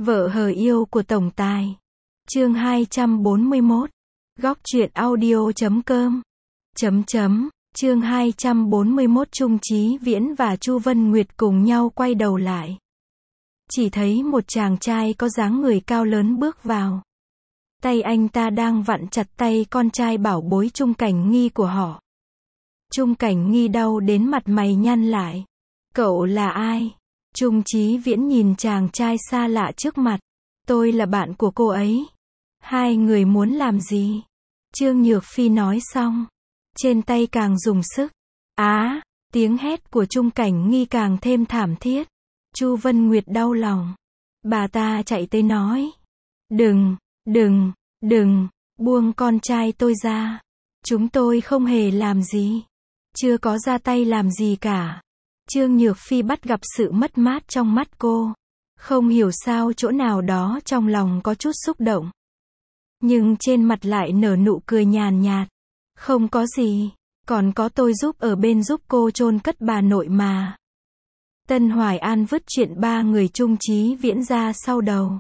Vợ hờ yêu của tổng tài. Chương 241. Góc truyện audio.com. Chương 241 Trung Chí Viễn và Chu Vân Nguyệt cùng nhau quay đầu lại. Chỉ thấy một chàng trai có dáng người cao lớn bước vào. Tay anh ta đang vặn chặt tay con trai bảo bối Trung Cảnh Nghi của họ. Trung Cảnh Nghi đau đến mặt mày nhăn lại. Cậu là ai? Trung Chí Viễn nhìn chàng trai xa lạ trước mặt. Tôi là bạn của cô ấy. Hai người muốn làm gì? Trương Nhược Phi nói xong. Trên tay càng dùng sức. Tiếng hét của Trung Cảnh Nghi càng thêm thảm thiết. Chu Vân Nguyệt đau lòng. Bà ta chạy tới nói. Đừng, buông con trai tôi ra. Chúng tôi không hề làm gì. Chưa có ra tay làm gì cả. Trương Nhược Phi bắt gặp sự mất mát trong mắt cô. Không hiểu sao chỗ nào đó trong lòng có chút xúc động. Nhưng trên mặt lại nở nụ cười nhàn nhạt. Không có gì, còn có tôi giúp ở bên giúp cô chôn cất bà nội mà. Tân Hoài An vứt chuyện ba người Trung Chí Viễn ra sau đầu.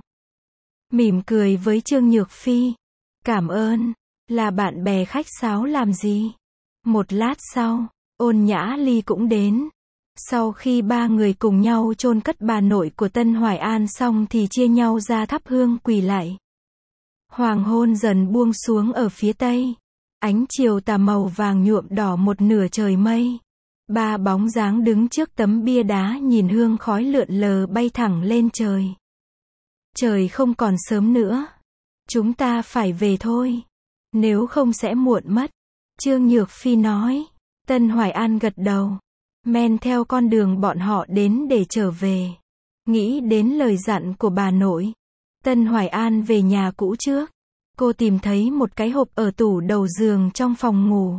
Mỉm cười với Trương Nhược Phi. Cảm ơn, là bạn bè khách sáo làm gì. Một lát sau, Ôn Nhã Ly cũng đến. Sau khi ba người cùng nhau chôn cất bà nội của Tân Hoài An xong thì chia nhau ra thắp hương quỳ lạy. Hoàng hôn dần buông xuống ở phía tây. Ánh chiều tà màu vàng nhuộm đỏ một nửa trời mây. Ba bóng dáng đứng trước tấm bia đá nhìn hương khói lượn lờ bay thẳng lên trời. Trời không còn sớm nữa. Chúng ta phải về thôi. Nếu không sẽ muộn mất. Trương Nhược Phi nói. Tân Hoài An gật đầu. Men theo con đường bọn họ đến để trở về. Nghĩ đến lời dặn của bà nội. Tân Hoài An về nhà cũ trước. Cô tìm thấy một cái hộp ở tủ đầu giường trong phòng ngủ.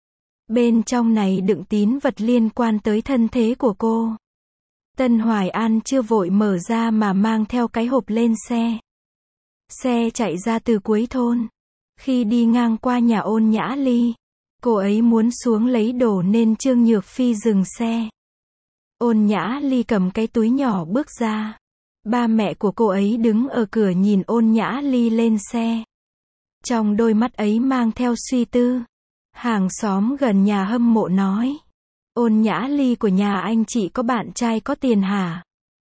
Bên trong này đựng tín vật liên quan tới thân thế của cô. Tân Hoài An chưa vội mở ra mà mang theo cái hộp lên xe. Xe chạy ra từ cuối thôn. Khi đi ngang qua nhà Ôn Nhã Ly, cô ấy muốn xuống lấy đồ nên Trương Nhược Phi dừng xe. Ôn Nhã Ly cầm cái túi nhỏ bước ra. Ba mẹ của cô ấy đứng ở cửa nhìn Ôn Nhã Ly lên xe. Trong đôi mắt ấy mang theo suy tư. Hàng xóm gần nhà hâm mộ nói. Ôn Nhã Ly của nhà anh chị có bạn trai có tiền hả?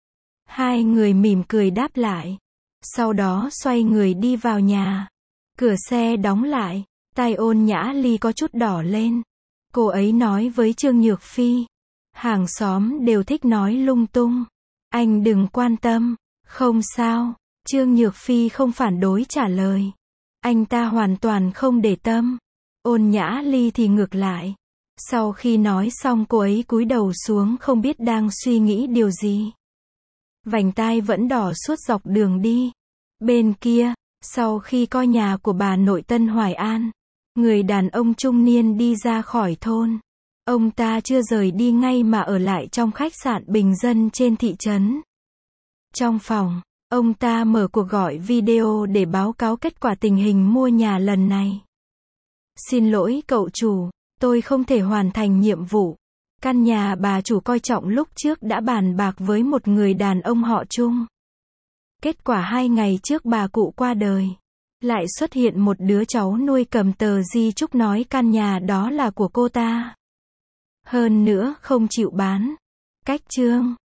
Hai người mỉm cười đáp lại. Sau đó xoay người đi vào nhà. Cửa xe đóng lại. Tai Ôn Nhã Ly có chút đỏ lên. Cô ấy nói với Trương Nhược Phi. Hàng xóm đều thích nói lung tung. Anh đừng quan tâm. Không sao. Trương Nhược Phi không phản đối trả lời. Anh ta hoàn toàn không để tâm. Ôn Nhã Ly thì ngược lại. Sau khi nói xong cô ấy cúi đầu xuống không biết đang suy nghĩ điều gì. Vành tai vẫn đỏ suốt dọc đường đi. Bên kia, sau khi coi nhà của bà nội Tân Hoài An, người đàn ông trung niên đi ra khỏi thôn. Ông ta chưa rời đi ngay mà ở lại trong khách sạn bình dân trên thị trấn. Trong phòng, ông ta mở cuộc gọi video để báo cáo kết quả tình hình mua nhà lần này. Xin lỗi cậu chủ, tôi không thể hoàn thành nhiệm vụ. Căn nhà bà chủ coi trọng lúc trước đã bàn bạc với một người đàn ông họ Trung. Kết quả 2 ngày trước bà cụ qua đời. Lại xuất hiện một đứa cháu nuôi cầm tờ di chúc nói căn nhà đó là của cô ta. Hơn nữa không chịu bán. Cách chương